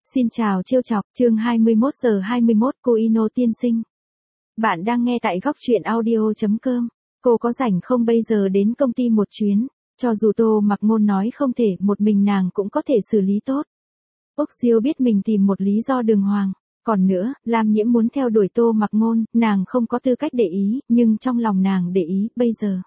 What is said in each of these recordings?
Xin chào trêu chọc, chương 21 giờ 21 cô Ino tiên sinh. Bạn đang nghe tại góc truyện audio.com. Cô có rảnh không bây giờ đến công ty một chuyến, cho dù Tô Mặc Ngôn nói không thể, một mình nàng cũng có thể xử lý tốt. Úc Diêu biết mình tìm một lý do đường hoàng. Còn nữa, Lam Nhiễm muốn theo đuổi Tô Mặc Ngôn, nàng không có tư cách để ý, nhưng trong lòng nàng để ý, bây giờ.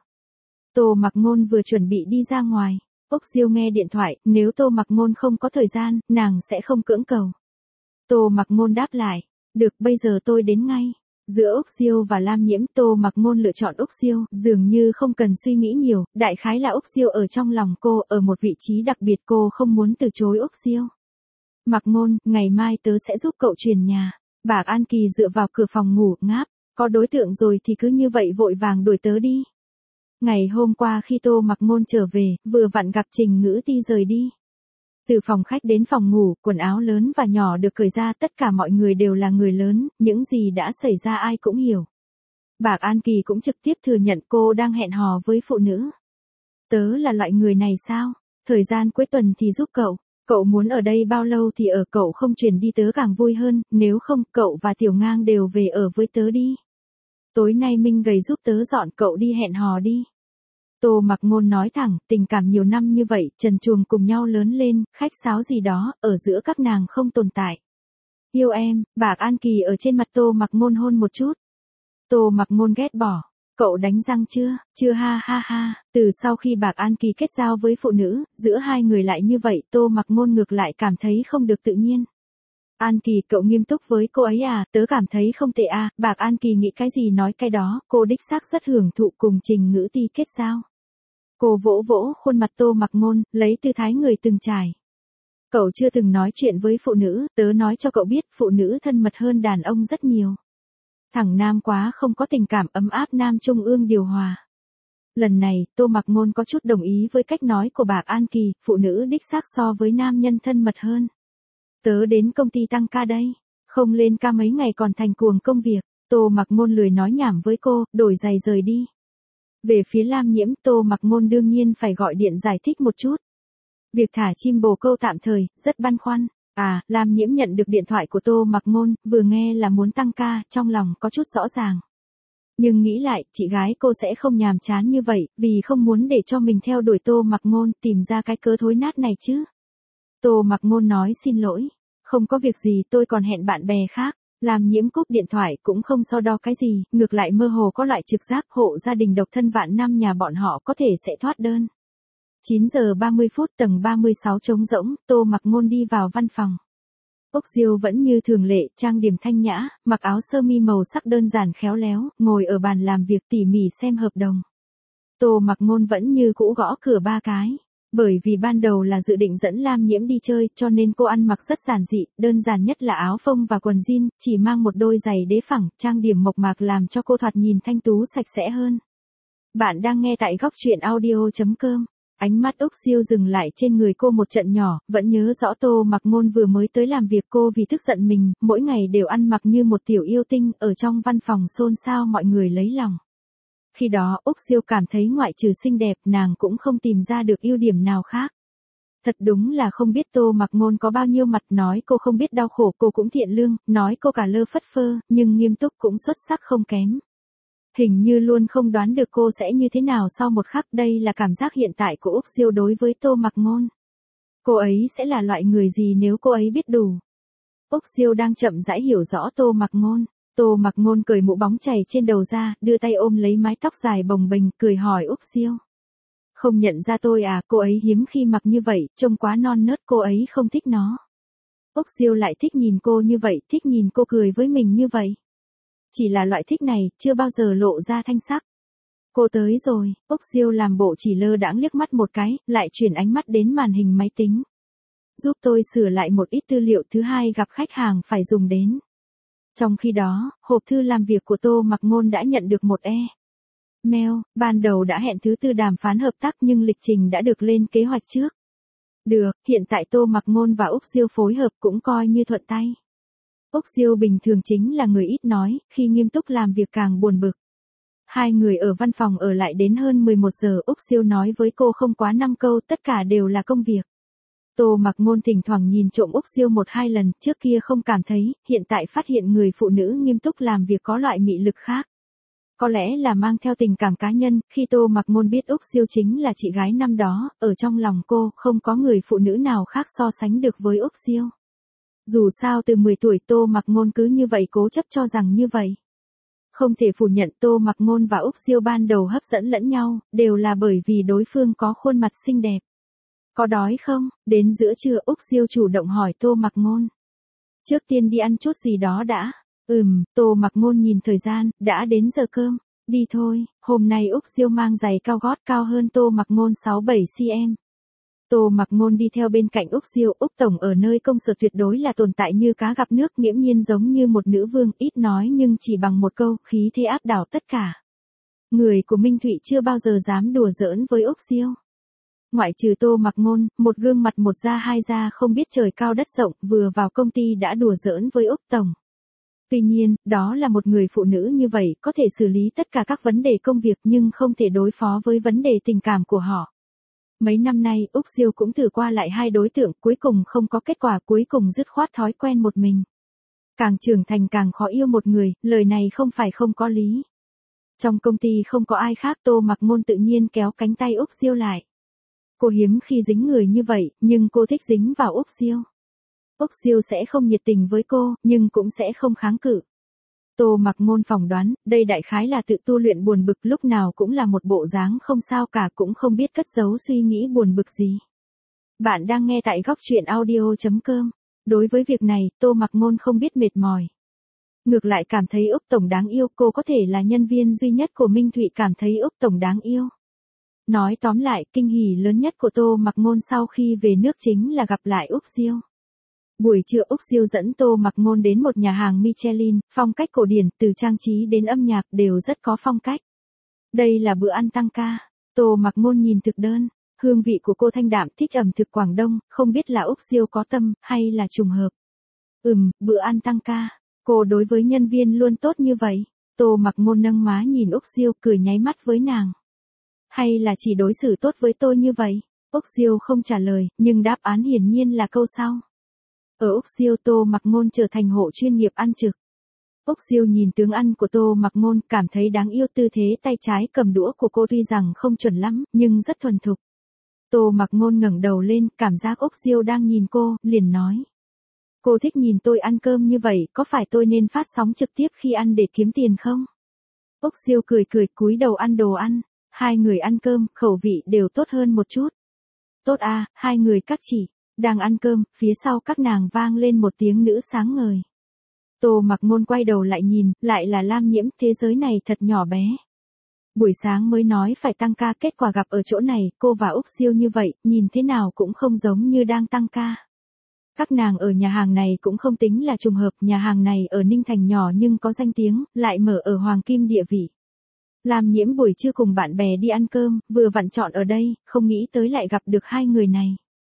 Tô Mặc Ngôn vừa chuẩn bị đi ra ngoài. Úc Diêu nghe điện thoại, nếu Tô Mặc Ngôn không có thời gian, nàng sẽ không cưỡng cầu. Tô Mặc Ngôn đáp lại, được bây giờ tôi đến ngay. Giữa Úc Diêu và Lam Nhiễm, Tô Mặc Ngôn lựa chọn Úc Diêu, dường như không cần suy nghĩ nhiều, đại khái là Úc Diêu ở trong lòng cô, ở một vị trí đặc biệt cô không muốn từ chối Úc Diêu. Mặc Ngôn, ngày mai tớ sẽ giúp cậu chuyển nhà. Bạc An Kỳ dựa vào cửa phòng ngủ, ngáp, có đối tượng rồi thì cứ như vậy vội vàng đuổi tớ đi. Ngày hôm qua khi Tô Mặc Ngôn trở về, vừa vặn gặp Trình Ngữ Ti rời đi. Từ phòng khách đến phòng ngủ, quần áo lớn và nhỏ được cởi ra, tất cả mọi người đều là người lớn, những gì đã xảy ra ai cũng hiểu. Bạc An Kỳ cũng trực tiếp thừa nhận cô đang hẹn hò với phụ nữ. Tớ là loại người này sao? Thời gian cuối tuần thì giúp cậu. Cậu muốn ở đây bao lâu thì ở, cậu không chuyển đi tớ càng vui hơn, nếu không, cậu và Tiểu Ngang đều về ở với tớ đi. Tối nay Minh gầy giúp tớ dọn, cậu đi hẹn hò đi. Tô Mặc Ngôn nói thẳng, tình cảm nhiều năm như vậy, trần truồng cùng nhau lớn lên, khách sáo gì đó, ở giữa các nàng không tồn tại. Yêu em, Bạc An Kỳ ở trên mặt Tô Mặc Ngôn hôn một chút. Tô Mặc Ngôn ghét bỏ, cậu đánh răng chưa? Chưa ha ha ha. Từ sau khi Bạc An Kỳ kết giao với phụ nữ, giữa hai người lại như vậy, Tô Mặc Ngôn ngược lại cảm thấy không được tự nhiên. An Kỳ, cậu nghiêm túc với cô ấy à? Tớ cảm thấy không tệ à. Bạc An Kỳ nghĩ cái gì nói cái đó, cô đích xác rất hưởng thụ cùng Trình Ngữ Ti kết giao. Cô vỗ vỗ khuôn mặt Tô Mặc Ngôn, lấy tư thái người từng trải. Cậu chưa từng nói chuyện với phụ nữ, tớ nói cho cậu biết, phụ nữ thân mật hơn đàn ông rất nhiều. Thằng nam quá không có tình cảm ấm áp, nam trung ương điều hòa. Lần này, Tô Mặc Ngôn có chút đồng ý với cách nói của Bạc An Kỳ, phụ nữ đích xác so với nam nhân thân mật hơn. Tớ đến công ty tăng ca đây, không lên ca mấy ngày còn thành cuồng công việc. Tô Mặc Ngôn lười nói nhảm với cô, đổi giày rời đi. Về phía Lam Nhiễm, Tô Mặc Ngôn đương nhiên phải gọi điện giải thích một chút. Việc thả chim bồ câu tạm thời, rất băn khoăn. Lam Nhiễm nhận được điện thoại của Tô Mặc Ngôn, vừa nghe là muốn tăng ca, trong lòng có chút rõ ràng. Nhưng nghĩ lại, chị gái cô sẽ không nhàm chán như vậy, vì không muốn để cho mình theo đuổi Tô Mặc Ngôn, tìm ra cái cớ thối nát này chứ. Tô Mặc Ngôn nói xin lỗi. Không có việc gì, tôi còn hẹn bạn bè khác. Lam Nhiễm cúp điện thoại cũng không so đo cái gì, ngược lại mơ hồ có loại trực giác hộ gia đình độc thân vạn năm nhà bọn họ có thể sẽ thoát đơn. 9 giờ 30 phút tầng 36 trống rỗng, Tô Mặc Ngôn đi vào văn phòng. Úc Diêu vẫn như thường lệ, trang điểm thanh nhã, mặc áo sơ mi màu sắc đơn giản khéo léo, ngồi ở bàn làm việc tỉ mỉ xem hợp đồng. Tô Mặc Ngôn vẫn như cũ gõ cửa 3 cái. Bởi vì ban đầu là dự định dẫn Lam Nhiễm đi chơi, cho nên cô ăn mặc rất giản dị, đơn giản nhất là áo phông và quần jean, chỉ mang một đôi giày đế phẳng, trang điểm mộc mạc làm cho cô thoạt nhìn thanh tú sạch sẽ hơn. Bạn đang nghe tại góc truyện audio.com. Ánh mắt Úc Diêu dừng lại trên người cô một trận nhỏ, vẫn nhớ rõ Tô Mặc Ngôn vừa mới tới làm việc, cô vì tức giận mình, mỗi ngày đều ăn mặc như một tiểu yêu tinh, ở trong văn phòng xôn xao mọi người lấy lòng. Khi đó Úc Diêu cảm thấy ngoại trừ xinh đẹp, nàng cũng không tìm ra được ưu điểm nào khác. Thật đúng là không biết Tô Mặc Ngôn có bao nhiêu mặt, nói cô không biết đau khổ, cô cũng thiện lương, nói cô cả lơ phất phơ, nhưng nghiêm túc cũng xuất sắc không kém. Hình như luôn không đoán được cô sẽ như thế nào sau một khắc, đây là cảm giác hiện tại của Úc Diêu đối với Tô Mặc Ngôn. Cô ấy sẽ là loại người gì nếu cô ấy biết đủ. Úc Diêu đang chậm rãi hiểu rõ Tô Mặc Ngôn. Tô Mặc Ngôn cởi mũ bóng chày trên đầu ra, đưa tay ôm lấy mái tóc dài bồng bềnh, cười hỏi Úc Diêu. Không nhận ra tôi à? Cô ấy hiếm khi mặc như vậy, trông quá non nớt, cô ấy không thích nó. Úc Diêu lại thích nhìn cô như vậy, thích nhìn cô cười với mình như vậy. Chỉ là loại thích này, chưa bao giờ lộ ra thanh sắc. Cô tới rồi, Úc Diêu làm bộ chỉ lơ đãng liếc mắt một cái, lại chuyển ánh mắt đến màn hình máy tính. Giúp tôi sửa lại một ít tư liệu, thứ hai gặp khách hàng phải dùng đến. Trong khi đó, hộp thư làm việc của Tô Mặc Ngôn đã nhận được một mail, ban đầu đã hẹn thứ tư đàm phán hợp tác nhưng lịch trình đã được lên kế hoạch trước. Được, hiện tại Tô Mặc Ngôn và Úc Diêu phối hợp cũng coi như thuận tay. Úc Diêu bình thường chính là người ít nói, khi nghiêm túc làm việc càng buồn bực. Hai người ở văn phòng ở lại đến hơn 11 giờ, Úc Diêu nói với cô không quá 5 câu, tất cả đều là công việc. Tô Mặc Ngôn thỉnh thoảng nhìn trộm Úc Diêu một hai lần, trước kia không cảm thấy, hiện tại phát hiện người phụ nữ nghiêm túc làm việc có loại mị lực khác. Có lẽ là mang theo tình cảm cá nhân, khi Tô Mặc Ngôn biết Úc Diêu chính là chị gái năm đó, ở trong lòng cô, không có người phụ nữ nào khác so sánh được với Úc Diêu. Dù sao từ 10 tuổi Tô Mặc Ngôn cứ như vậy cố chấp cho rằng như vậy. Không thể phủ nhận Tô Mặc Ngôn và Úc Diêu ban đầu hấp dẫn lẫn nhau, đều là bởi vì đối phương có khuôn mặt xinh đẹp. Có đói không? Đến giữa trưa Úc Diêu chủ động hỏi Tô Mặc Ngôn. Trước tiên đi ăn chút gì đó đã. Tô Mặc Ngôn nhìn thời gian, đã đến giờ cơm. Đi thôi, hôm nay Úc Diêu mang giày cao gót cao hơn Tô Mặc Ngôn 6-7 cm. Tô Mặc Ngôn đi theo bên cạnh Úc Diêu, Úc Tổng ở nơi công sở tuyệt đối là tồn tại như cá gặp nước, nghiễm nhiên giống như một nữ vương, ít nói nhưng chỉ bằng một câu, khí thế áp đảo tất cả. Người của Minh Thụy chưa bao giờ dám đùa giỡn với Úc Diêu. Ngoại trừ Tô Mặc Ngôn, một gương mặt một da hai da không biết trời cao đất rộng, vừa vào công ty đã đùa giỡn với Úc Tổng. Tuy nhiên, đó là một người phụ nữ như vậy, có thể xử lý tất cả các vấn đề công việc nhưng không thể đối phó với vấn đề tình cảm của họ. Mấy năm nay, Úc Diêu cũng thử qua lại hai đối tượng, cuối cùng không có kết quả, cuối cùng dứt khoát thói quen một mình. Càng trưởng thành càng khó yêu một người, lời này không phải không có lý. Trong công ty không có ai khác, Tô Mặc Ngôn tự nhiên kéo cánh tay Úc Diêu lại. Cô hiếm khi dính người như vậy, nhưng cô thích dính vào Úc Diêu. Úc Diêu sẽ không nhiệt tình với cô, nhưng cũng sẽ không kháng cự. Tô Mặc Ngôn phỏng đoán, đây đại khái là tự tu luyện buồn bực, lúc nào cũng là một bộ dáng không sao cả, cũng không biết cất giấu suy nghĩ buồn bực gì. Bạn đang nghe tại góc truyện audio.com. Đối với việc này, Tô Mặc Ngôn không biết mệt mỏi. Ngược lại cảm thấy Úc Tổng đáng yêu, cô có thể là nhân viên duy nhất của Minh Thụy cảm thấy Úc Tổng đáng yêu. Nói tóm lại, kinh hỉ lớn nhất của Tô Mặc Ngôn sau khi về nước chính là gặp lại Úc Diêu. Buổi trưa Úc Diêu dẫn Tô Mặc Ngôn đến một nhà hàng Michelin, phong cách cổ điển, từ trang trí đến âm nhạc đều rất có phong cách. Đây là bữa ăn tăng ca. Tô Mặc Ngôn nhìn thực đơn, hương vị của cô thanh đạm, thích ẩm thực Quảng Đông, không biết là Úc Diêu có tâm, hay là trùng hợp. Bữa ăn tăng ca. Cô đối với nhân viên luôn tốt như vậy. Tô Mặc Ngôn nâng má nhìn Úc Diêu, cười nháy mắt với nàng. Hay là chỉ đối xử tốt với tôi như vậy? Úc Diêu không trả lời, nhưng đáp án hiển nhiên là câu sau. Ở Úc Diêu, Tô Mặc Ngôn trở thành hộ chuyên nghiệp ăn trực. Úc Diêu nhìn tướng ăn của Tô Mặc Ngôn, cảm thấy đáng yêu, tư thế tay trái cầm đũa của cô tuy rằng không chuẩn lắm, nhưng rất thuần thục. Tô Mặc Ngôn ngẩng đầu lên, cảm giác Úc Diêu đang nhìn cô, liền nói. Cô thích nhìn tôi ăn cơm như vậy, có phải tôi nên phát sóng trực tiếp khi ăn để kiếm tiền không? Úc Diêu cười cười, cúi đầu ăn đồ ăn. Hai người ăn cơm, khẩu vị đều tốt hơn một chút. Tốt à, hai người các chị. Đang ăn cơm, phía sau các nàng vang lên một tiếng nữ sáng ngời. Tô Mặc Ngôn quay đầu lại nhìn, lại là Lam Nhiễm, thế giới này thật nhỏ bé. Buổi sáng mới nói phải tăng ca, kết quả gặp ở chỗ này, cô và Úc Diêu như vậy, nhìn thế nào cũng không giống như đang tăng ca. Các nàng ở nhà hàng này cũng không tính là trùng hợp, nhà hàng này ở Ninh Thành nhỏ nhưng có danh tiếng, lại mở ở Hoàng Kim địa vị. Lam Nhiễm buổi trưa cùng bạn bè đi ăn cơm, vừa vặn chọn ở đây, không nghĩ tới lại gặp được hai người này.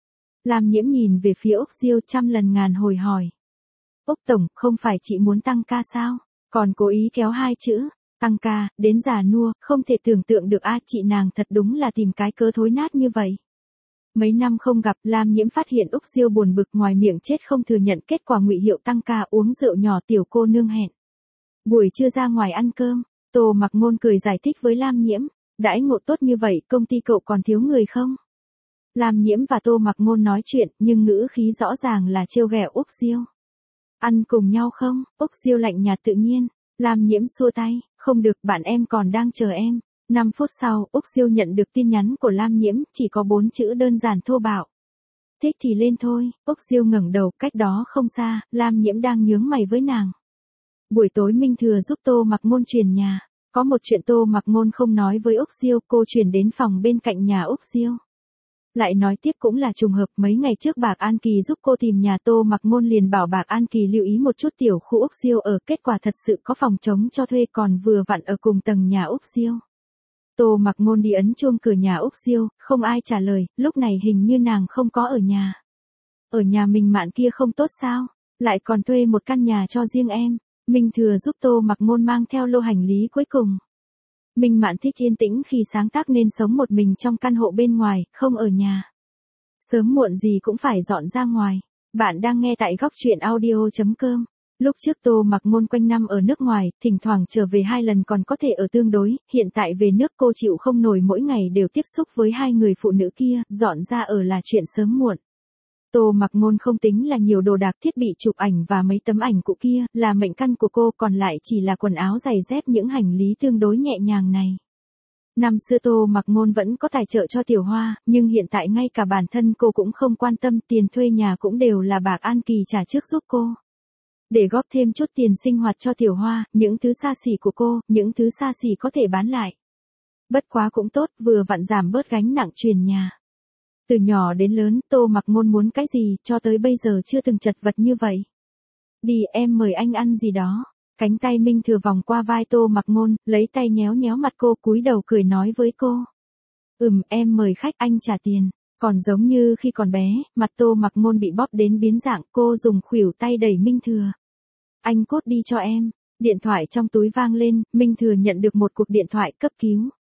Lam Nhiễm nhìn về phía Úc Diêu, trăm lần ngàn hồi hỏi. Úc Tổng, không phải chị muốn tăng ca sao? Còn cố ý kéo hai chữ, tăng ca, đến già nua, không thể tưởng tượng được chị nàng thật đúng là tìm cái cớ thối nát như vậy. Mấy năm không gặp, Lam Nhiễm phát hiện Úc Diêu buồn bực, ngoài miệng chết không thừa nhận, kết quả ngụy hiệu tăng ca, uống rượu nhỏ, tiểu cô nương hẹn. Buổi trưa ra ngoài ăn cơm, Tô Mặc Ngôn cười giải thích với Lam Nhiễm, đãi ngộ tốt như vậy, công ty cậu còn thiếu người không? Lam Nhiễm và Tô Mặc Ngôn nói chuyện, nhưng ngữ khí rõ ràng là trêu ghẹo Úc Diêu. Ăn cùng nhau không? Úc Diêu lạnh nhạt tự nhiên. Lam Nhiễm xua tay, không được, bạn em còn đang chờ em. 5 phút sau, Úc Diêu nhận được tin nhắn của Lam Nhiễm, chỉ có 4 chữ đơn giản thô bạo. Thích thì lên thôi. Úc Diêu ngẩng đầu, cách đó không xa, Lam Nhiễm đang nhướng mày với nàng. Buổi tối Minh Thừa giúp Tô Mặc Ngôn chuyển nhà. Có một chuyện Tô Mặc Ngôn không nói với Úc Diêu, cô chuyển đến phòng bên cạnh nhà Úc Diêu. Lại nói tiếp cũng là trùng hợp, mấy ngày trước Bạc An Kỳ giúp cô tìm nhà, Tô Mặc Ngôn liền bảo Bạc An Kỳ lưu ý một chút tiểu khu Úc Diêu ở, kết quả thật sự có phòng trống cho thuê, còn vừa vặn ở cùng tầng nhà Úc Diêu. Tô Mặc Ngôn đi ấn chuông cửa nhà Úc Diêu, không ai trả lời, lúc này hình như nàng không có ở nhà. Ở nhà mình Mạn kia không tốt sao? Lại còn thuê một căn nhà cho riêng em. Minh Thừa giúp Tô Mặc Ngôn mang theo lô hành lý cuối cùng. Minh Mạn thích yên tĩnh khi sáng tác nên sống một mình trong căn hộ bên ngoài, không ở nhà. Sớm muộn gì cũng phải dọn ra ngoài. Bạn đang nghe tại góc truyện audio.com. Lúc trước Tô Mặc Ngôn quanh năm ở nước ngoài, thỉnh thoảng trở về 2 lần còn có thể ở tương đối, hiện tại về nước cô chịu không nổi mỗi ngày đều tiếp xúc với hai người phụ nữ kia, dọn ra ở là chuyện sớm muộn. Tô Mặc Ngôn không tính là nhiều đồ đạc thiết bị chụp ảnh và mấy tấm ảnh cũ kia, là mệnh căn của cô, còn lại chỉ là quần áo giày dép những hành lý tương đối nhẹ nhàng này. Năm xưa Tô Mặc Ngôn vẫn có tài trợ cho Tiểu Hoa, nhưng hiện tại ngay cả bản thân cô cũng không quan tâm, tiền thuê nhà cũng đều là Bạc An Kỳ trả trước giúp cô. Để góp thêm chút tiền sinh hoạt cho Tiểu Hoa, những thứ xa xỉ của cô, những thứ xa xỉ có thể bán lại. Bất quá cũng tốt, vừa vặn giảm bớt gánh nặng truyền nhà. Từ nhỏ đến lớn, Tô Mặc Ngôn muốn cái gì, cho tới bây giờ chưa từng chật vật như vậy. Đi, em mời anh ăn gì đó. Cánh tay Minh Thừa vòng qua vai Tô Mặc Ngôn, lấy tay nhéo nhéo mặt cô, cúi đầu cười nói với cô. Em mời khách, anh trả tiền. Còn giống như khi còn bé, mặt Tô Mặc Ngôn bị bóp đến biến dạng, cô dùng khuỷu tay đẩy Minh Thừa. Anh cốt đi cho em. Điện thoại trong túi vang lên, Minh Thừa nhận được một cuộc điện thoại cấp cứu.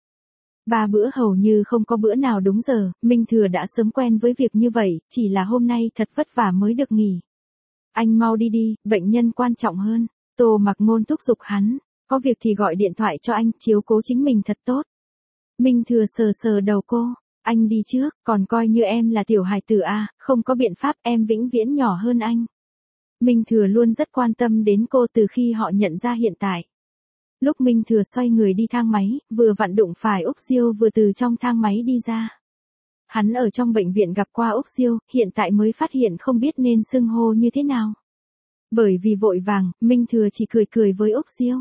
3 bữa hầu như không có bữa nào đúng giờ, Minh Thừa đã sớm quen với việc như vậy, chỉ là hôm nay thật vất vả mới được nghỉ. Anh mau đi đi, bệnh nhân quan trọng hơn. Tô Mặc Ngôn thúc giục hắn, có việc thì gọi điện thoại cho anh, chiếu cố chính mình thật tốt. Minh Thừa sờ sờ đầu cô, anh đi trước, còn coi như em là tiểu hài tử à, không có biện pháp, em vĩnh viễn nhỏ hơn anh. Minh Thừa luôn rất quan tâm đến cô từ khi họ nhận ra hiện tại. Lúc Minh Thừa xoay người đi thang máy, vừa vặn đụng phải Úc Siêu vừa từ trong thang máy đi ra. Hắn ở trong bệnh viện gặp qua Úc Siêu, hiện tại mới phát hiện không biết nên xưng hô như thế nào. Bởi vì vội vàng, Minh Thừa chỉ cười cười với Úc Siêu.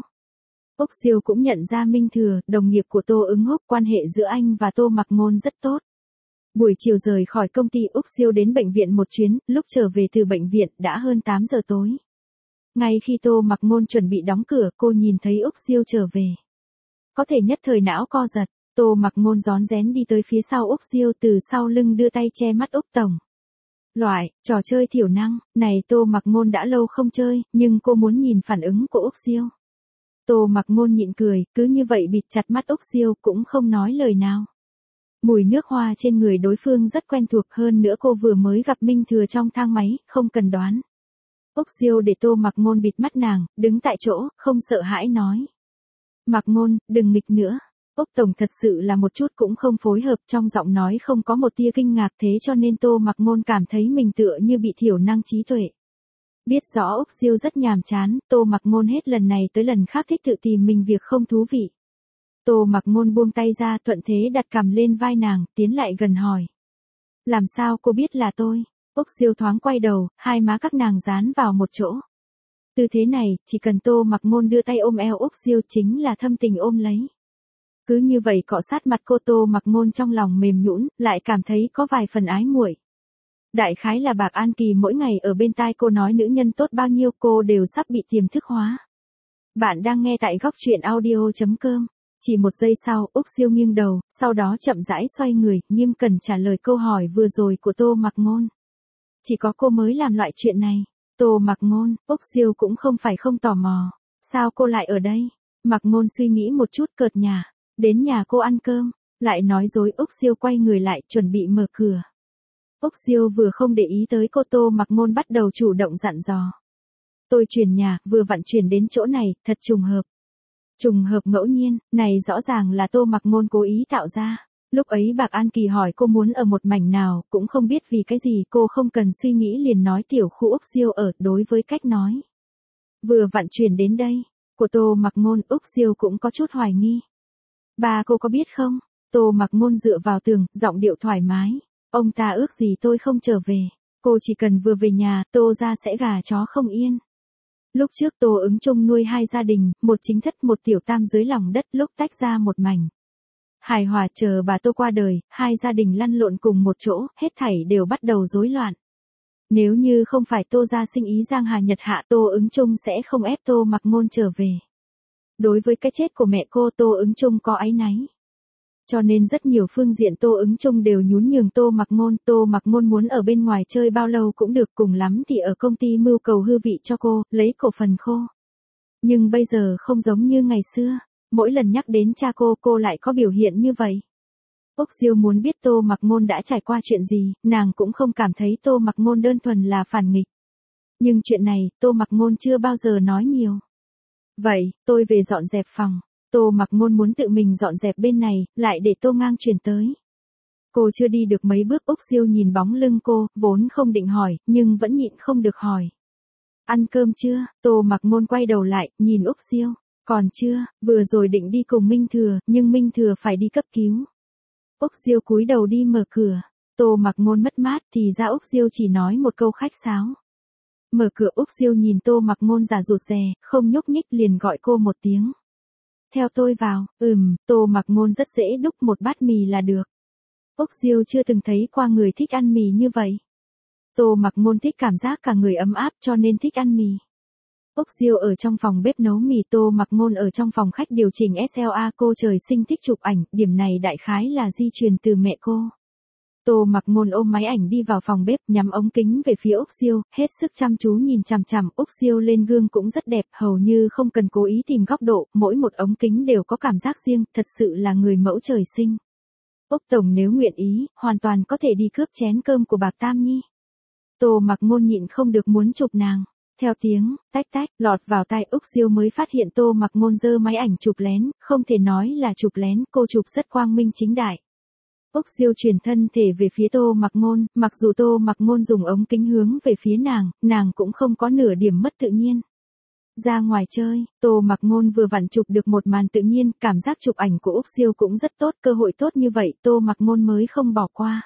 Úc Siêu cũng nhận ra Minh Thừa, đồng nghiệp của Tô Ứng Húc, quan hệ giữa anh và Tô Mặc Ngôn rất tốt. Buổi chiều rời khỏi công ty, Úc Siêu đến bệnh viện một chuyến, lúc trở về từ bệnh viện đã hơn 8 giờ tối. Ngay khi Tô Mặc Ngôn chuẩn bị đóng cửa, cô nhìn thấy Úc Siêu trở về. Có thể nhất thời não co giật, Tô Mặc Ngôn rón rén đi tới phía sau Úc Siêu, từ sau lưng đưa tay che mắt Úc tổng. Loại, trò chơi thiểu năng, này Tô Mặc Ngôn đã lâu không chơi, nhưng cô muốn nhìn phản ứng của Úc Siêu. Tô Mặc Ngôn nhịn cười, cứ như vậy bịt chặt mắt Úc Siêu, cũng không nói lời nào. Mùi nước hoa trên người đối phương rất quen thuộc, hơn nữa cô vừa mới gặp Minh Thừa trong thang máy, không cần đoán. Úc Siêu để Tô Mặc Ngôn bịt mắt nàng, đứng tại chỗ, không sợ hãi nói. Mặc Ngôn, đừng nghịch nữa. Úc tổng thật sự là một chút cũng không phối hợp, trong giọng nói không có một tia kinh ngạc, thế cho nên Tô Mặc Ngôn cảm thấy mình tựa như bị thiểu năng trí tuệ. Biết rõ Úc Siêu rất nhàm chán, Tô Mặc Ngôn hết lần này tới lần khác thích tự tìm mình việc không thú vị. Tô Mặc Ngôn buông tay ra, thuận thế đặt cằm lên vai nàng, tiến lại gần hỏi. Làm sao cô biết là tôi? Úc Siêu thoáng quay đầu, hai má các nàng dán vào một chỗ. Tư thế này, chỉ cần Tô Mặc Ngôn đưa tay ôm eo Úc Siêu chính là thâm tình ôm lấy. Cứ như vậy cọ sát mặt cô, Tô Mặc Ngôn trong lòng mềm nhũn, lại cảm thấy có vài phần ái muội. Đại khái là Bạc An Kỳ mỗi ngày ở bên tai cô nói nữ nhân tốt bao nhiêu, cô đều sắp bị tiềm thức hóa. Bạn đang nghe tại góc truyện audio.com. Chỉ một giây sau, Úc Siêu nghiêng đầu, sau đó chậm rãi xoay người, nghiêm cẩn trả lời câu hỏi vừa rồi của Tô Mặc Ngôn. Chỉ có cô mới làm loại chuyện này. Tô Mặc Ngôn, Úc Siêu cũng không phải không tò mò. Sao cô lại ở đây? Mặc Ngôn suy nghĩ một chút, cợt nhả. Đến nhà cô ăn cơm. Lại nói dối. Úc Siêu quay người lại, chuẩn bị mở cửa. Úc Siêu vừa không để ý tới cô, Tô Mặc Ngôn bắt đầu chủ động dặn dò. Tôi chuyển nhà, vừa vặn chuyển đến chỗ này, thật trùng hợp. Trùng hợp ngẫu nhiên, này rõ ràng là Tô Mặc Ngôn cố ý tạo ra. Lúc ấy Bạc An Kỳ hỏi cô muốn ở một mảnh nào, cũng không biết vì cái gì, cô không cần suy nghĩ liền nói tiểu khu Úc Siêu ở, đối với cách nói. Vừa vặn chuyển đến đây, của Tô Mặc Ngôn, Úc Siêu cũng có chút hoài nghi. Bà cô có biết không? Tô Mặc Ngôn dựa vào tường, giọng điệu thoải mái. Ông ta ước gì tôi không trở về. Cô chỉ cần vừa về nhà, Tô ra sẽ gà chó không yên. Lúc trước Tô Ứng Chung nuôi hai gia đình, một chính thất một tiểu tam dưới lòng đất, lúc tách ra một mảnh. Hài hòa, chờ bà Tô qua đời, hai gia đình lăn lộn cùng một chỗ, hết thảy đều bắt đầu rối loạn. Nếu như không phải Tô gia sinh ý giang hà nhật hạ, Tô Ứng Chung sẽ không ép Tô Mặc Ngôn trở về. Đối với cái chết của mẹ cô, Tô Ứng Chung có áy náy. Cho nên rất nhiều phương diện Tô Ứng Chung đều nhún nhường Tô Mặc Ngôn. Tô Mặc Ngôn muốn ở bên ngoài chơi bao lâu cũng được, cùng lắm thì ở công ty mưu cầu hư vị cho cô, lấy cổ phần khô. Nhưng bây giờ không giống như ngày xưa, mỗi lần nhắc đến cha cô lại có biểu hiện như vậy. Úc Diêu muốn biết Tô Mặc Ngôn đã trải qua chuyện gì, nàng cũng không cảm thấy Tô Mặc Ngôn đơn thuần là phản nghịch. Nhưng chuyện này, Tô Mặc Ngôn chưa bao giờ nói nhiều. Vậy, tôi về dọn dẹp phòng. Tô Mặc Ngôn muốn tự mình dọn dẹp bên này, lại để Tô Ngang chuyển tới. Cô chưa đi được mấy bước, Úc Diêu nhìn bóng lưng cô, vốn không định hỏi, nhưng vẫn nhịn không được hỏi. Ăn cơm chưa? Tô Mặc Ngôn quay đầu lại, nhìn Úc Diêu. Còn chưa, vừa rồi định đi cùng Minh Thừa, nhưng Minh Thừa phải đi cấp cứu. Úc Diêu cúi đầu đi mở cửa. Tô Mặc Ngôn mất mát, thì ra Úc Diêu chỉ nói một câu khách sáo. Mở cửa, Úc Diêu nhìn Tô Mặc Ngôn giả rụt rè, không nhúc nhích, liền gọi cô một tiếng. Theo tôi vào. Tô Mặc Ngôn rất dễ đúc một bát mì là được. Úc Diêu chưa từng thấy qua người thích ăn mì như vậy. Tô Mặc Ngôn thích cảm giác cả người ấm áp cho nên thích ăn mì. Úc Diêu ở trong phòng bếp nấu mì, Tô Mặc Ngôn ở trong phòng khách điều chỉnh SLA. Cô trời sinh thích chụp ảnh, điểm này đại khái là di truyền từ mẹ cô. Tô Mặc Ngôn ôm máy ảnh đi vào phòng bếp, nhắm ống kính về phía Úc Diêu, hết sức chăm chú nhìn chằm chằm. Úc Diêu lên gương cũng rất đẹp, hầu như không cần cố ý tìm góc độ, mỗi một ống kính đều có cảm giác riêng, thật sự là người mẫu trời sinh. Úc tổng nếu nguyện ý, hoàn toàn có thể đi cướp chén cơm của bạc Tam Nhi. Tô Mặc Ngôn nhịn không được muốn chụp nàng. Theo tiếng tách tách lọt vào tai Úc Diêu mới phát hiện Tô Mặc Ngôn giơ máy ảnh chụp lén, không thể nói là chụp lén, cô chụp rất quang minh chính đại. Úc Diêu chuyển thân thể về phía Tô Mặc Ngôn, mặc dù Tô Mặc Ngôn dùng ống kính hướng về phía nàng cũng không có nửa điểm mất tự nhiên. Ra ngoài chơi, Tô Mặc Ngôn vừa vặn chụp được một màn tự nhiên, cảm giác chụp ảnh của Úc Diêu cũng rất tốt, cơ hội tốt như vậy Tô Mặc Ngôn mới không bỏ qua.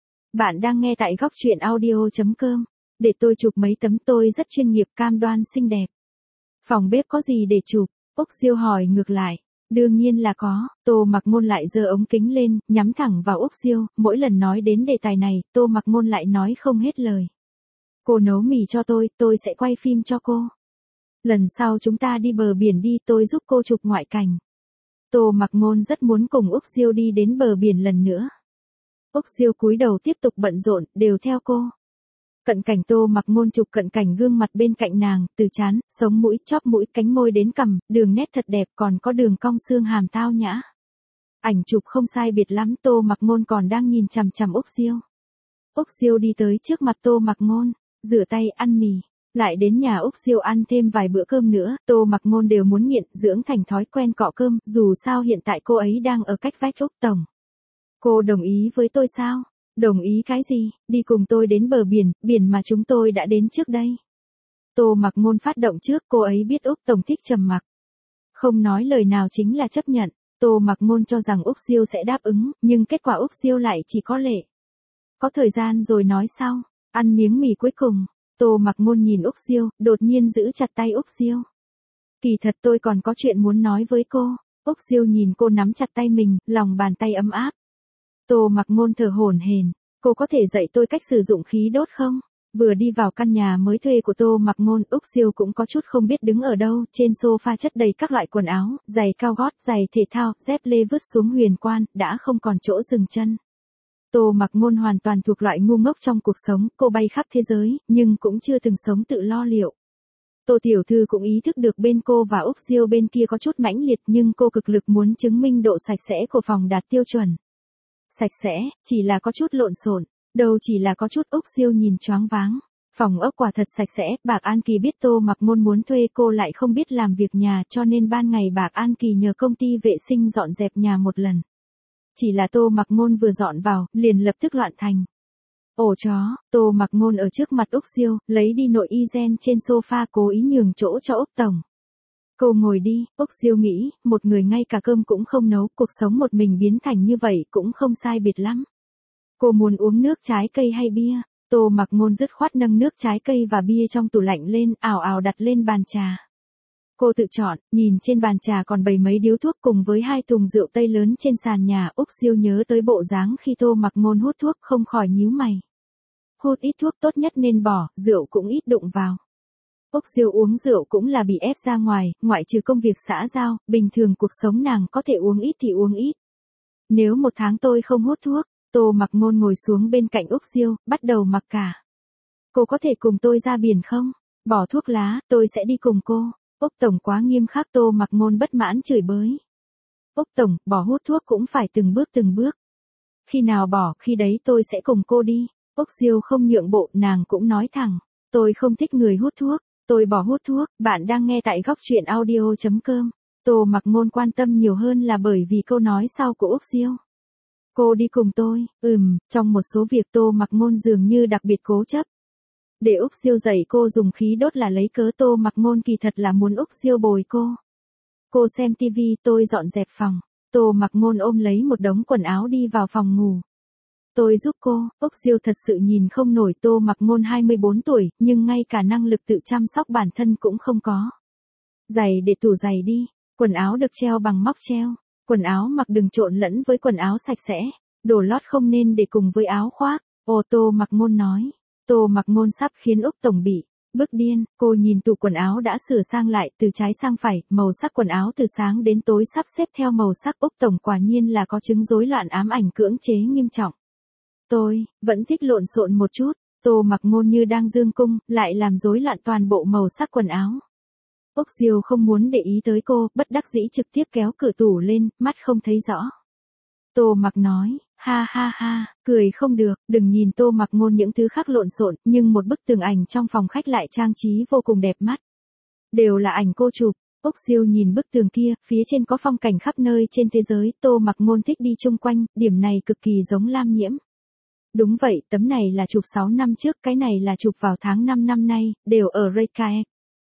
Bạn đang nghe tại góc truyện audio.com. Để tôi chụp mấy tấm, tôi rất chuyên nghiệp, cam đoan xinh đẹp. Phòng bếp có gì để chụp? Úc Diêu hỏi ngược lại. Đương nhiên là có. Tô Mặc Ngôn lại giơ ống kính lên, nhắm thẳng vào Úc Diêu, mỗi lần nói đến đề tài này, Tô Mặc Ngôn lại nói không hết lời. Cô nấu mì cho tôi sẽ quay phim cho cô. Lần sau chúng ta đi bờ biển đi, tôi giúp cô chụp ngoại cảnh. Tô Mặc Ngôn rất muốn cùng Úc Diêu đi đến bờ biển lần nữa. Úc Diêu cúi đầu tiếp tục bận rộn, đều theo cô. Cận cảnh, Tô Mặc Ngôn chụp cận cảnh gương mặt bên cạnh nàng, từ trán, sống mũi, chóp mũi, cánh môi đến cằm, đường nét thật đẹp, còn có đường cong xương hàm tao nhã. Ảnh chụp không sai biệt lắm, Tô Mặc Ngôn còn đang nhìn chằm chằm Úc Diêu. Úc Diêu đi tới trước mặt Tô Mặc Ngôn, rửa tay, ăn mì. Lại đến nhà Úc Diêu ăn thêm vài bữa cơm nữa, Tô Mặc Ngôn đều muốn nghiện, dưỡng thành thói quen cọ cơm, dù sao hiện tại cô ấy đang ở cách vách Úc tổng. Cô đồng ý với tôi sao? Đồng ý cái gì? Đi cùng tôi đến bờ biển, biển mà chúng tôi đã đến trước đây. Tô Mặc Ngôn phát động trước, cô ấy biết Úc tổng thích trầm mặc. Không nói lời nào chính là chấp nhận. Tô Mặc Ngôn cho rằng Úc Diêu sẽ đáp ứng, nhưng kết quả Úc Diêu lại chỉ có lệ. Có thời gian rồi nói sau. Ăn miếng mì cuối cùng. Tô Mặc Ngôn nhìn Úc Diêu, đột nhiên giữ chặt tay Úc Diêu. Kỳ thật tôi còn có chuyện muốn nói với cô. Úc Diêu nhìn cô nắm chặt tay mình, lòng bàn tay ấm áp. Tô Mặc Ngôn thở hổn hển. Cô có thể dạy tôi cách sử dụng khí đốt không? Vừa đi vào căn nhà mới thuê của Tô Mặc Ngôn, Úc Diêu cũng có chút không biết đứng ở đâu, trên sofa chất đầy các loại quần áo, giày cao gót, giày thể thao, dép lê vứt xuống huyền quan, đã không còn chỗ dừng chân. Tô Mặc Ngôn hoàn toàn thuộc loại ngu ngốc trong cuộc sống, cô bay khắp thế giới, nhưng cũng chưa từng sống tự lo liệu. Tô tiểu thư cũng ý thức được bên cô và Úc Diêu bên kia có chút mãnh liệt, nhưng cô cực lực muốn chứng minh độ sạch sẽ của phòng đạt tiêu chuẩn. Sạch sẽ, chỉ là có chút lộn xộn, đâu chỉ là có chút. Úc Diêu nhìn choáng váng. Phòng ốc quả thật sạch sẽ, Bạc An Kỳ biết Tô Mặc Ngôn muốn thuê cô lại không biết làm việc nhà, cho nên ban ngày Bạc An Kỳ nhờ công ty vệ sinh dọn dẹp nhà một lần. Chỉ là Tô Mặc Ngôn vừa dọn vào, liền lập tức loạn thành ổ chó. Tô Mặc Ngôn ở trước mặt Úc Diêu, lấy đi nội y gen trên sofa, cố ý nhường chỗ cho Úc tổng. Cô ngồi đi. Úc Diêu nghĩ, một người ngay cả cơm cũng không nấu, cuộc sống một mình biến thành như vậy cũng không sai biệt lắm. Cô muốn uống nước trái cây hay bia? Tô Mặc Ngôn dứt khoát nâng nước trái cây và bia trong tủ lạnh lên, ào ào đặt lên bàn trà. Cô tự chọn, nhìn trên bàn trà còn bày mấy điếu thuốc cùng với 2 thùng rượu tây lớn trên sàn nhà. Úc Diêu nhớ tới bộ dáng khi Tô Mặc Ngôn hút thuốc, không khỏi nhíu mày. Hút ít thuốc tốt nhất nên bỏ, rượu cũng ít đụng vào. Úc Diêu uống rượu cũng là bị ép ra ngoài, ngoại trừ công việc xã giao, bình thường cuộc sống nàng có thể uống ít thì uống ít. Nếu 1 tháng tôi không hút thuốc, Tô Mặc Ngôn ngồi xuống bên cạnh Úc Diêu, bắt đầu mặc cả. Cô có thể cùng tôi ra biển không? Bỏ thuốc lá, tôi sẽ đi cùng cô. Úc tổng quá nghiêm khắc. Tô Mặc Ngôn bất mãn chửi bới. Úc tổng, bỏ hút thuốc cũng phải từng bước từng bước. Khi nào bỏ, khi đấy tôi sẽ cùng cô đi. Úc Diêu không nhượng bộ, nàng cũng nói thẳng. Tôi không thích người hút thuốc. Tôi bỏ hút thuốc. Bạn đang nghe tại góc truyện audio.com. Tô Mặc Ngôn quan tâm nhiều hơn là bởi vì câu nói sau của Úc Diêu. Cô đi cùng tôi. Trong một số việc Tô Mặc Ngôn dường như đặc biệt cố chấp. Để Úc Diêu dạy cô dùng khí đốt là lấy cớ. Tô Mặc Ngôn kỳ thật là muốn Úc Diêu bồi cô. Cô xem tivi, tôi dọn dẹp phòng. Tô Mặc Ngôn ôm lấy một đống quần áo đi vào phòng ngủ. Tôi giúp cô. Úc Diêu thật sự nhìn không nổi. Tô Mặc Ngôn 24 tuổi, nhưng ngay cả năng lực tự chăm sóc bản thân cũng không có. Giày để tủ giày đi. Quần áo được treo bằng móc treo. Quần áo mặc đừng trộn lẫn với quần áo sạch sẽ. Đồ lót không nên để cùng với áo khoác. Tô Mặc Ngôn nói. Tô Mặc Ngôn sắp khiến Úc Tổng bị bức điên. Cô nhìn tủ quần áo đã sửa sang lại từ trái sang phải, màu sắc quần áo từ sáng đến tối sắp xếp theo màu sắc. Úc Tổng quả nhiên là có chứng rối loạn ám ảnh cưỡng chế nghiêm trọng. Tôi vẫn thích lộn xộn một chút. Tô Mặc Ngôn như đang dương cung, lại làm rối loạn toàn bộ màu sắc quần áo. Úc Diêu không muốn để ý tới cô, bất đắc dĩ trực tiếp kéo cửa tủ lên, mắt không thấy rõ. Tô Mặc nói, ha ha ha, cười không được, đừng nhìn Tô Mặc Ngôn những thứ khác lộn xộn, nhưng một bức tường ảnh trong phòng khách lại trang trí vô cùng đẹp mắt. Đều là ảnh cô chụp. Úc Diêu nhìn bức tường kia, phía trên có phong cảnh khắp nơi trên thế giới. Tô Mặc Ngôn thích đi chung quanh, điểm này cực kỳ giống Lam Nhiễm. Đúng vậy, tấm này là chụp 6 năm trước, cái này là chụp vào tháng 5 năm nay, đều ở Reykjavik.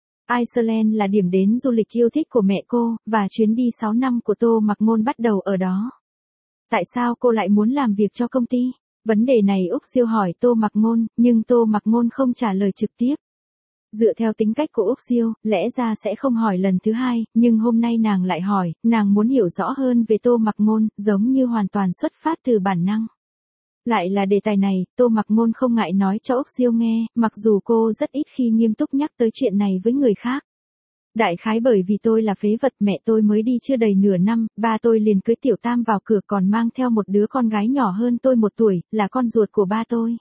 Iceland là điểm đến du lịch yêu thích của mẹ cô, và chuyến đi 6 năm của Tô Mặc Ngôn bắt đầu ở đó. Tại sao cô lại muốn làm việc cho công ty? Vấn đề này Úc Diêu hỏi Tô Mặc Ngôn, nhưng Tô Mặc Ngôn không trả lời trực tiếp. Dựa theo tính cách của Úc Diêu, lẽ ra sẽ không hỏi lần thứ hai, nhưng hôm nay nàng lại hỏi, nàng muốn hiểu rõ hơn về Tô Mặc Ngôn, giống như hoàn toàn xuất phát từ bản năng. Lại là đề tài này, Tô Mặc Ngôn không ngại nói cho Úc Diêu nghe, mặc dù cô rất ít khi nghiêm túc nhắc tới chuyện này với người khác. Đại khái bởi vì tôi là phế vật, mẹ tôi mới đi chưa đầy nửa năm, ba tôi liền cưới Tiểu Tam vào cửa còn mang theo một đứa con gái nhỏ hơn tôi 1 tuổi, là con ruột của ba tôi.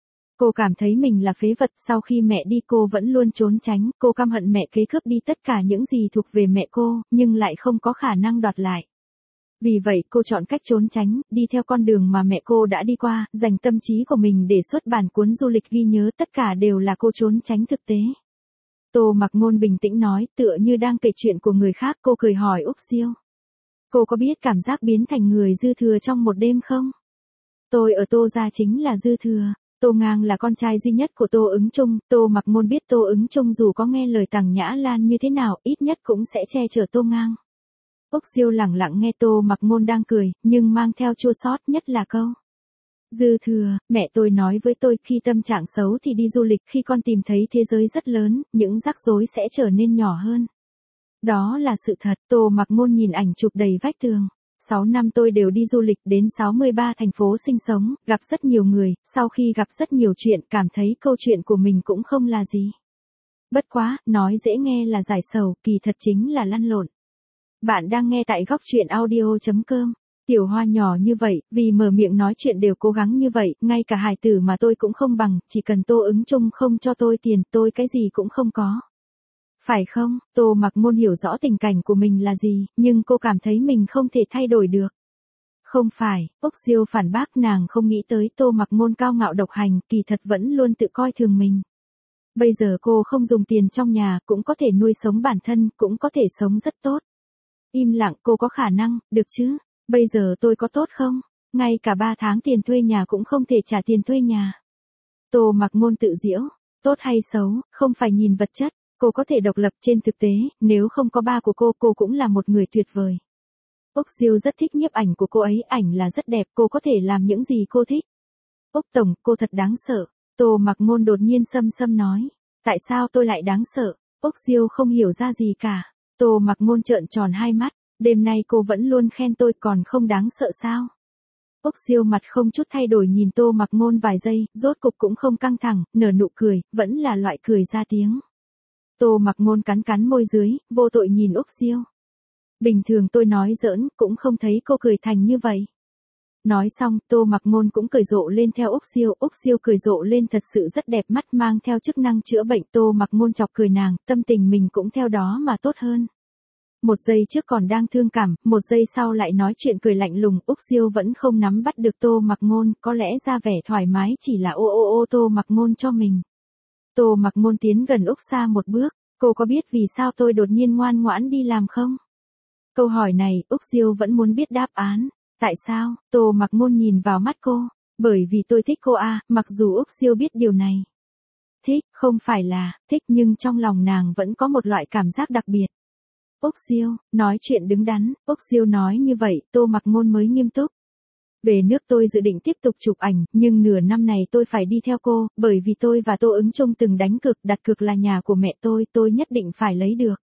Cô cảm thấy mình là phế vật, sau khi mẹ đi cô vẫn luôn trốn tránh, cô căm hận mẹ kế cướp đi tất cả những gì thuộc về mẹ cô, nhưng lại không có khả năng đoạt lại. Vì vậy cô chọn cách trốn tránh, đi theo con đường mà mẹ cô đã đi qua, dành tâm trí của mình để xuất bản cuốn du lịch ghi nhớ, tất cả đều là cô trốn tránh thực tế. Tô Mặc Ngôn bình tĩnh nói, tựa như đang kể chuyện của người khác. Cô cười hỏi Úc Diêu. Cô có biết cảm giác biến thành người dư thừa trong một đêm không? Tôi ở Tô gia chính là dư thừa. Tô Ngang là con trai duy nhất của Tô Ứng Trung. Tô Mặc Ngôn biết Tô Ứng Trung dù có nghe lời Tằng Nhã Lan như thế nào, ít nhất cũng sẽ che chở Tô Ngang. Úc Diêu lẳng lặng nghe Tô Mặc Ngôn đang cười, nhưng mang theo chua xót, nhất là câu dư thừa. Mẹ tôi nói với tôi, khi tâm trạng xấu thì đi du lịch, khi con tìm thấy thế giới rất lớn, những rắc rối sẽ trở nên nhỏ hơn. Đó là sự thật. Tô Mặc Ngôn nhìn ảnh chụp đầy vách tường. 6 năm tôi đều đi du lịch đến 63 thành phố sinh sống, gặp rất nhiều người, sau khi gặp rất nhiều chuyện, cảm thấy câu chuyện của mình cũng không là gì. Bất quá, nói dễ nghe là giải sầu, kỳ thật chính là lăn lộn. Bạn đang nghe tại góc truyện audio.com. Tiểu Hoa nhỏ như vậy, vì mở miệng nói chuyện đều cố gắng như vậy, ngay cả hài tử mà tôi cũng không bằng, chỉ cần Tô Ứng Trung không cho tôi tiền, tôi cái gì cũng không có. Phải không? Tô Mặc Ngôn hiểu rõ tình cảnh của mình là gì, nhưng cô cảm thấy mình không thể thay đổi được. Không phải, Úc Diêu phản bác, nàng không nghĩ tới Tô Mặc Ngôn cao ngạo độc hành, kỳ thật vẫn luôn tự coi thường mình. Bây giờ cô không dùng tiền trong nhà, cũng có thể nuôi sống bản thân, cũng có thể sống rất tốt. Im lặng, cô có khả năng, được chứ? Bây giờ tôi có tốt không? Ngay cả 3 tháng tiền thuê nhà cũng không thể trả tiền thuê nhà. Tô Mặc Ngôn tự giễu, tốt hay xấu, không phải nhìn vật chất, cô có thể độc lập. Trên thực tế, nếu không có ba của cô cũng là một người tuyệt vời. Úc Diêu rất thích nhiếp ảnh của cô ấy, ảnh là rất đẹp, cô có thể làm những gì cô thích. Úc Tổng, cô thật đáng sợ. Tô Mặc Ngôn đột nhiên xâm nói. Tại sao tôi lại đáng sợ? Úc Diêu không hiểu ra gì cả. Tô Mặc Ngôn trợn tròn hai mắt. Đêm nay cô vẫn luôn khen tôi, còn không đáng sợ sao? Úc Diêu mặt không chút thay đổi nhìn Tô Mặc Ngôn vài giây, rốt cục cũng không căng thẳng, nở nụ cười, vẫn là loại cười ra tiếng. Tô Mặc Ngôn cắn cắn môi dưới, vô tội nhìn Úc Diêu. Bình thường tôi nói giỡn, cũng không thấy cô cười thành như vậy. Nói xong, Tô Mặc Ngôn cũng cười rộ lên theo Úc Diêu cười rộ lên thật sự rất đẹp mắt, mang theo chức năng chữa bệnh. Tô Mặc Ngôn chọc cười nàng, tâm tình mình cũng theo đó mà tốt hơn. Một giây trước còn đang thương cảm, một giây sau lại nói chuyện cười lạnh lùng, Úc Siêu vẫn không nắm bắt được Tô Mặc Ngôn, có lẽ ra vẻ thoải mái chỉ là ô Tô Mặc Ngôn cho mình. Tô Mặc Ngôn tiến gần Úc xa một bước, cô có biết vì sao tôi đột nhiên ngoan ngoãn đi làm không? Câu hỏi này, Úc Siêu vẫn muốn biết đáp án. Tại sao? Tô Mặc Ngôn nhìn vào mắt cô. Bởi vì tôi thích cô à, mặc dù Úc Siêu biết điều này. Thích, không phải là, thích nhưng trong lòng nàng vẫn có một loại cảm giác đặc biệt. Úc Siêu, nói chuyện đứng đắn, Úc Siêu nói như vậy, Tô Mặc Ngôn mới nghiêm túc. Về nước tôi dự định tiếp tục chụp ảnh, nhưng nửa năm này tôi phải đi theo cô, bởi vì tôi và Tô Ứng Chung từng đánh cược, đặt cược là nhà của mẹ tôi nhất định phải lấy được.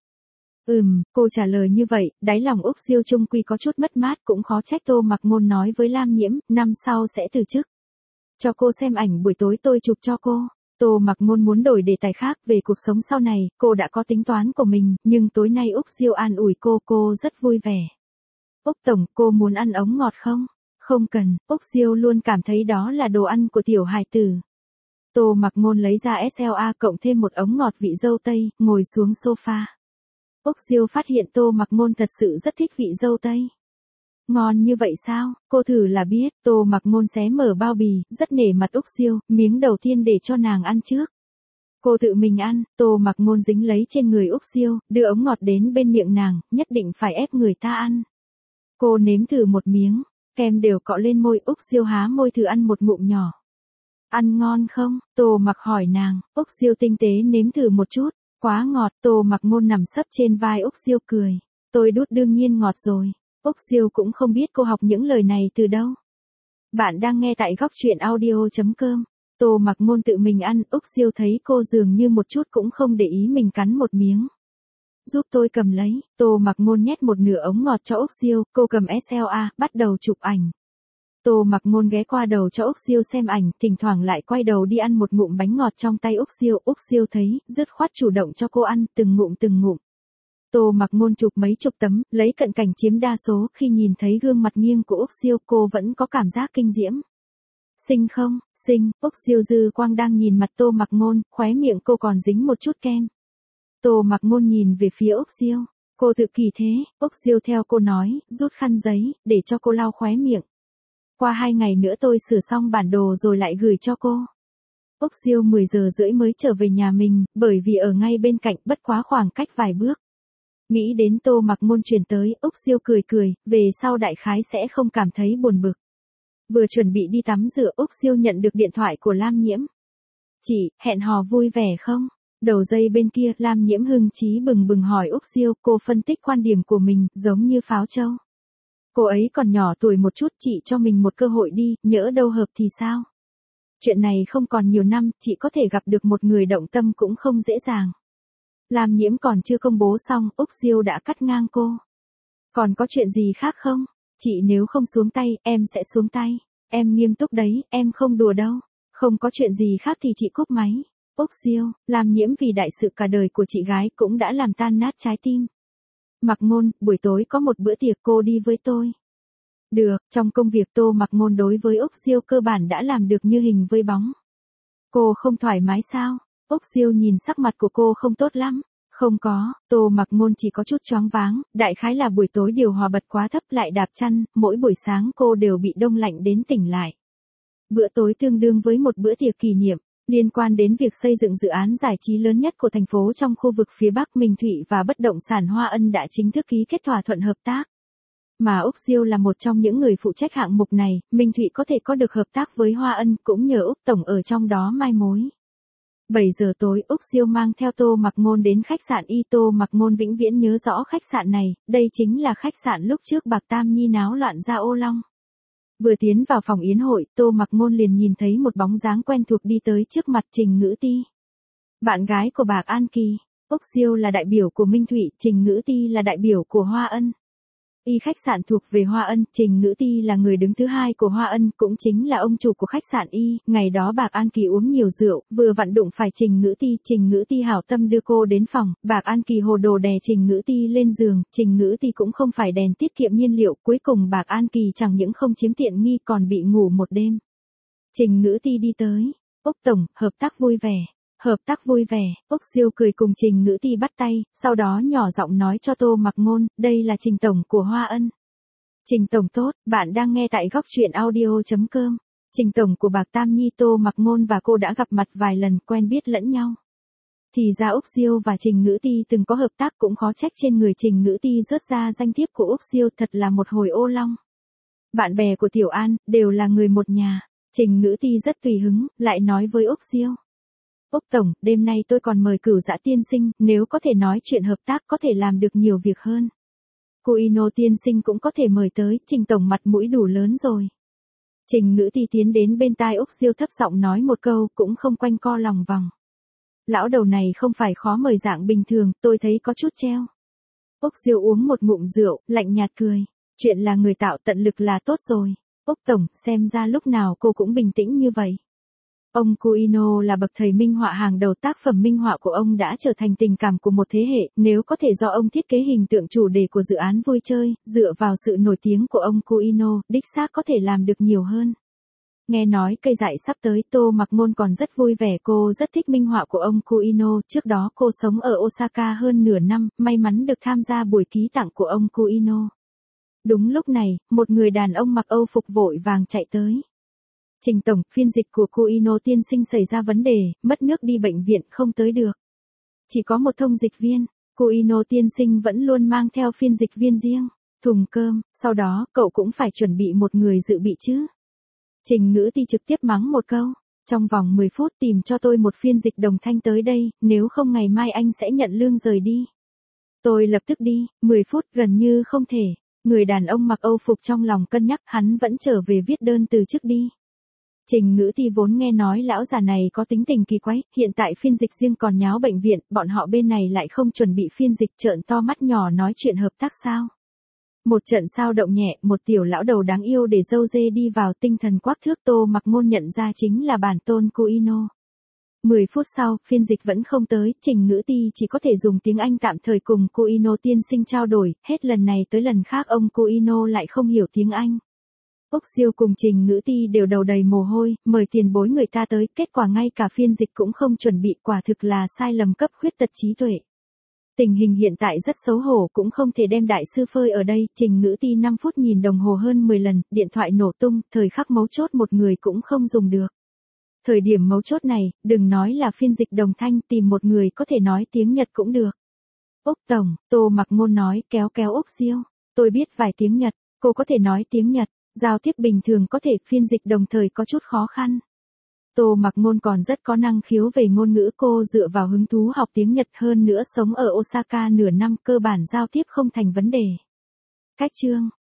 Cô trả lời như vậy, đáy lòng Úc Siêu chung quy có chút mất mát, cũng khó trách Tô Mặc Ngôn nói với Lam Nhiễm, năm sau sẽ từ chức. Cho cô xem ảnh buổi tối tôi chụp cho cô. Tô Mặc Ngôn muốn đổi đề tài khác về cuộc sống sau này, cô đã có tính toán của mình, nhưng tối nay Úc Siêu an ủi cô rất vui vẻ. Úc Tổng, cô muốn ăn ống ngọt không? Không cần, Úc Siêu luôn cảm thấy đó là đồ ăn của tiểu hài tử. Tô Mặc Ngôn lấy ra SLA cộng thêm một ống ngọt vị dâu tây, ngồi xuống sofa. Úc Siêu phát hiện Tô Mặc Ngôn thật sự rất thích vị dâu tây. Ngon như vậy sao? Cô thử là biết. Tô Mặc Ngôn xé mở bao bì, rất nể mặt Úc Siêu, miếng đầu tiên để cho nàng ăn trước. Cô tự mình ăn, Tô Mặc Ngôn dính lấy trên người Úc Siêu, đưa ống ngọt đến bên miệng nàng, nhất định phải ép người ta ăn. Cô nếm thử một miếng, kem đều cọ lên môi, Úc Siêu há môi thử ăn một ngụm nhỏ. Ăn ngon không? Tô Mặc hỏi nàng, Úc Siêu tinh tế nếm thử một chút, quá ngọt, Tô Mặc Ngôn nằm sấp trên vai Úc Siêu cười. Tôi đút đương nhiên ngọt rồi. Úc Siêu cũng không biết cô học những lời này từ đâu. Bạn đang nghe tại góc truyện audio.com. Tô Mặc Ngôn tự mình ăn, Úc Siêu thấy cô dường như một chút cũng không để ý mình cắn một miếng. Giúp tôi cầm lấy, Tô Mặc Ngôn nhét một nửa ống ngọt cho Úc Siêu, cô cầm SLA, bắt đầu chụp ảnh. Tô Mặc Ngôn ghé qua đầu cho Úc Siêu xem ảnh, thỉnh thoảng lại quay đầu đi ăn một ngụm bánh ngọt trong tay Úc Siêu thấy, dứt khoát chủ động cho cô ăn, từng ngụm. Tô Mặc Ngôn chụp mấy chục tấm, lấy cận cảnh chiếm đa số, khi nhìn thấy gương mặt nghiêng của Úc Siêu, cô vẫn có cảm giác kinh diễm. Xinh không? Xinh, Úc Siêu dư quang đang nhìn mặt Tô Mặc Ngôn, khóe miệng cô còn dính một chút kem. Tô Mặc Ngôn nhìn về phía Úc Siêu, cô tự kỳ thế, Úc Siêu theo cô nói, rút khăn giấy, để cho cô lau khóe miệng. Qua 2 ngày nữa tôi sửa xong bản đồ rồi lại gửi cho cô. Úc Siêu 10 giờ rưỡi mới trở về nhà mình, bởi vì ở ngay bên cạnh, bất quá khoảng cách vài bước. Nghĩ đến Tô Mặc Ngôn chuyển tới, Úc Siêu cười, về sau đại khái sẽ không cảm thấy buồn bực. Vừa chuẩn bị đi tắm rửa, Úc Siêu nhận được điện thoại của Lam Nhiễm. Chị, hẹn hò vui vẻ không? Đầu dây bên kia, Lam Nhiễm hưng chí bừng bừng hỏi Úc Siêu, cô phân tích quan điểm của mình, giống như pháo châu. Cô ấy còn nhỏ tuổi một chút, chị cho mình một cơ hội đi, nhỡ đâu hợp thì sao? Chuyện này không còn nhiều năm, chị có thể gặp được một người động tâm cũng không dễ dàng. Lam Nhiễm còn chưa công bố xong, Úc Siêu đã cắt ngang cô. Còn có chuyện gì khác không? Chị nếu không xuống tay, em sẽ xuống tay. Em nghiêm túc đấy, em không đùa đâu. Không có chuyện gì khác thì chị cúp máy. Úc Siêu, Lam Nhiễm vì đại sự cả đời của chị gái cũng đã làm tan nát trái tim. Mặc Ngôn, buổi tối có một bữa tiệc, cô đi với tôi. Được, trong công việc Tô Mặc Ngôn đối với Úc Siêu cơ bản đã làm được như hình với bóng. Cô không thoải mái sao? Úc Siêu nhìn sắc mặt của cô không tốt lắm. Không có, Tô Mặc Ngôn chỉ có chút choáng váng, đại khái là buổi tối điều hòa bật quá thấp lại đạp chăn, mỗi buổi sáng cô đều bị đông lạnh đến tỉnh lại. Bữa tối tương đương với một bữa tiệc kỷ niệm, liên quan đến việc xây dựng dự án giải trí lớn nhất của thành phố trong khu vực phía Bắc. Minh Thụy và bất động sản Hoa Ân đã chính thức ký kết thỏa thuận hợp tác. Mà Úc Siêu là một trong những người phụ trách hạng mục này, Minh Thụy có thể có được hợp tác với Hoa Ân cũng nhờ Úc Tổng ở trong đó mai mối. 7 giờ tối, Úc Siêu mang theo Tô Mặc Ngôn đến khách sạn Y. Tô Mặc Ngôn vĩnh viễn nhớ rõ khách sạn này, đây chính là khách sạn lúc trước Bạc Tam Nhi náo loạn ra ô long. Vừa tiến vào phòng yến hội, Tô Mặc Ngôn liền nhìn thấy một bóng dáng quen thuộc đi tới trước mặt Trình Ngữ Ti. Bạn gái của Bạc An Kỳ. Úc Siêu là đại biểu của Minh Thụy, Trình Ngữ Ti là đại biểu của Hoa Ân. Y khách sạn thuộc về Hoa Ân, Trình Ngữ Ti là người đứng thứ hai của Hoa Ân, cũng chính là ông chủ của khách sạn Y. Ngày đó Bạc An Kỳ uống nhiều rượu, vừa vặn đụng phải Trình Ngữ Ti hảo tâm đưa cô đến phòng, Bạc An Kỳ hồ đồ đè Trình Ngữ Ti lên giường, Trình Ngữ Ti cũng không phải đèn tiết kiệm nhiên liệu, cuối cùng Bạc An Kỳ chẳng những không chiếm tiện nghi còn bị ngủ một đêm. Trình Ngữ Ti đi tới, Úc Tổng, hợp tác vui vẻ. Hợp tác vui vẻ, Úc Diêu cười cùng Trình Ngữ Ti bắt tay, sau đó nhỏ giọng nói cho Tô Mặc Ngôn, đây là Trình Tổng của Hoa Ân. Trình Tổng tốt, bạn đang nghe tại góc truyện audio.com. Trình Tổng của Bạc Tam Nhi Tô Mặc Ngôn và cô đã gặp mặt vài lần quen biết lẫn nhau. Thì ra Úc Diêu và Trình Ngữ Ti từng có hợp tác cũng khó trách trên người Trình Ngữ Ti rớt ra danh thiếp của Úc Diêu thật là một hồi ô long. Bạn bè của Tiểu An, đều là người một nhà. Trình Ngữ Ti rất tùy hứng, lại nói với Úc Diêu. Úc Tổng, đêm nay tôi còn mời Cửu Dã tiên sinh, nếu có thể nói chuyện hợp tác có thể làm được nhiều việc hơn. Kuino tiên sinh cũng có thể mời tới, Trình Tổng mặt mũi đủ lớn rồi. Trình Ngữ Ti tiến đến bên tai Úc Diêu thấp giọng nói một câu, cũng không quanh co lòng vòng. Lão đầu này không phải khó mời dạng bình thường, tôi thấy có chút treo. Úc Diêu uống một ngụm rượu, lạnh nhạt cười. Chuyện là người tạo tận lực là tốt rồi. Úc Tổng, xem ra lúc nào cô cũng bình tĩnh như vậy. Ông Kuino là bậc thầy minh họa hàng đầu, tác phẩm minh họa của ông đã trở thành tình cảm của một thế hệ, nếu có thể do ông thiết kế hình tượng chủ đề của dự án vui chơi, dựa vào sự nổi tiếng của ông Kuino, đích xác có thể làm được nhiều hơn. Nghe nói cây dại sắp tới, Tô Mặc Ngôn còn rất vui vẻ, cô rất thích minh họa của ông Kuino, trước đó cô sống ở Osaka hơn nửa năm, may mắn được tham gia buổi ký tặng của ông Kuino. Đúng lúc này, một người đàn ông mặc Âu phục vội vàng chạy tới. Trình Tổng, phiên dịch của Kuino tiên sinh xảy ra vấn đề, mất nước đi bệnh viện không tới được. Chỉ có một thông dịch viên, Kuino tiên sinh vẫn luôn mang theo phiên dịch viên riêng, thùng cơm, sau đó cậu cũng phải chuẩn bị một người dự bị chứ. Trình Ngữ Ti trực tiếp mắng một câu, trong vòng 10 phút tìm cho tôi một phiên dịch đồng thanh tới đây, nếu không ngày mai anh sẽ nhận lương rời đi. Tôi lập tức đi, 10 phút gần như không thể. Người đàn ông mặc Âu phục trong lòng cân nhắc, hắn vẫn trở về viết đơn từ chức đi. Trình Ngữ Ti vốn nghe nói lão già này có tính tình kỳ quái, hiện tại phiên dịch riêng còn nháo bệnh viện, bọn họ bên này lại không chuẩn bị phiên dịch, trợn to mắt nhỏ nói chuyện hợp tác sao. Một trận sao động nhẹ, một tiểu lão đầu đáng yêu để dâu dê đi vào, tinh thần quắc thước. Tô Mặc Ngôn nhận ra chính là bản tôn Kuino. 10 phút sau, phiên dịch vẫn không tới, Trình Ngữ Ti chỉ có thể dùng tiếng Anh tạm thời cùng Kuino tiên sinh trao đổi, hết lần này tới lần khác ông Kuino lại không hiểu tiếng Anh. Úc Diêu cùng Trình Ngữ Ti đều đầu đầy mồ hôi, mời tiền bối người ta tới, kết quả ngay cả phiên dịch cũng không chuẩn bị, quả thực là sai lầm cấp khuyết tật trí tuệ. Tình hình hiện tại rất xấu hổ, cũng không thể đem đại sư phơi ở đây. Trình Ngữ Ti 5 phút nhìn đồng hồ hơn 10 lần, điện thoại nổ tung, thời khắc mấu chốt một người cũng không dùng được. Thời điểm mấu chốt này, đừng nói là phiên dịch đồng thanh, tìm một người có thể nói tiếng Nhật cũng được. Úc Tổng, Tô Mặc Ngôn nói, kéo Úc Diêu. Tôi biết vài tiếng Nhật, cô có thể nói tiếng Nhật, giao tiếp bình thường có thể, phiên dịch đồng thời có chút khó khăn. Tô Mặc Ngôn còn rất có năng khiếu về ngôn ngữ, cô dựa vào hứng thú học tiếng Nhật, hơn nữa sống ở Osaka nửa năm, cơ bản giao tiếp không thành vấn đề. Cách chương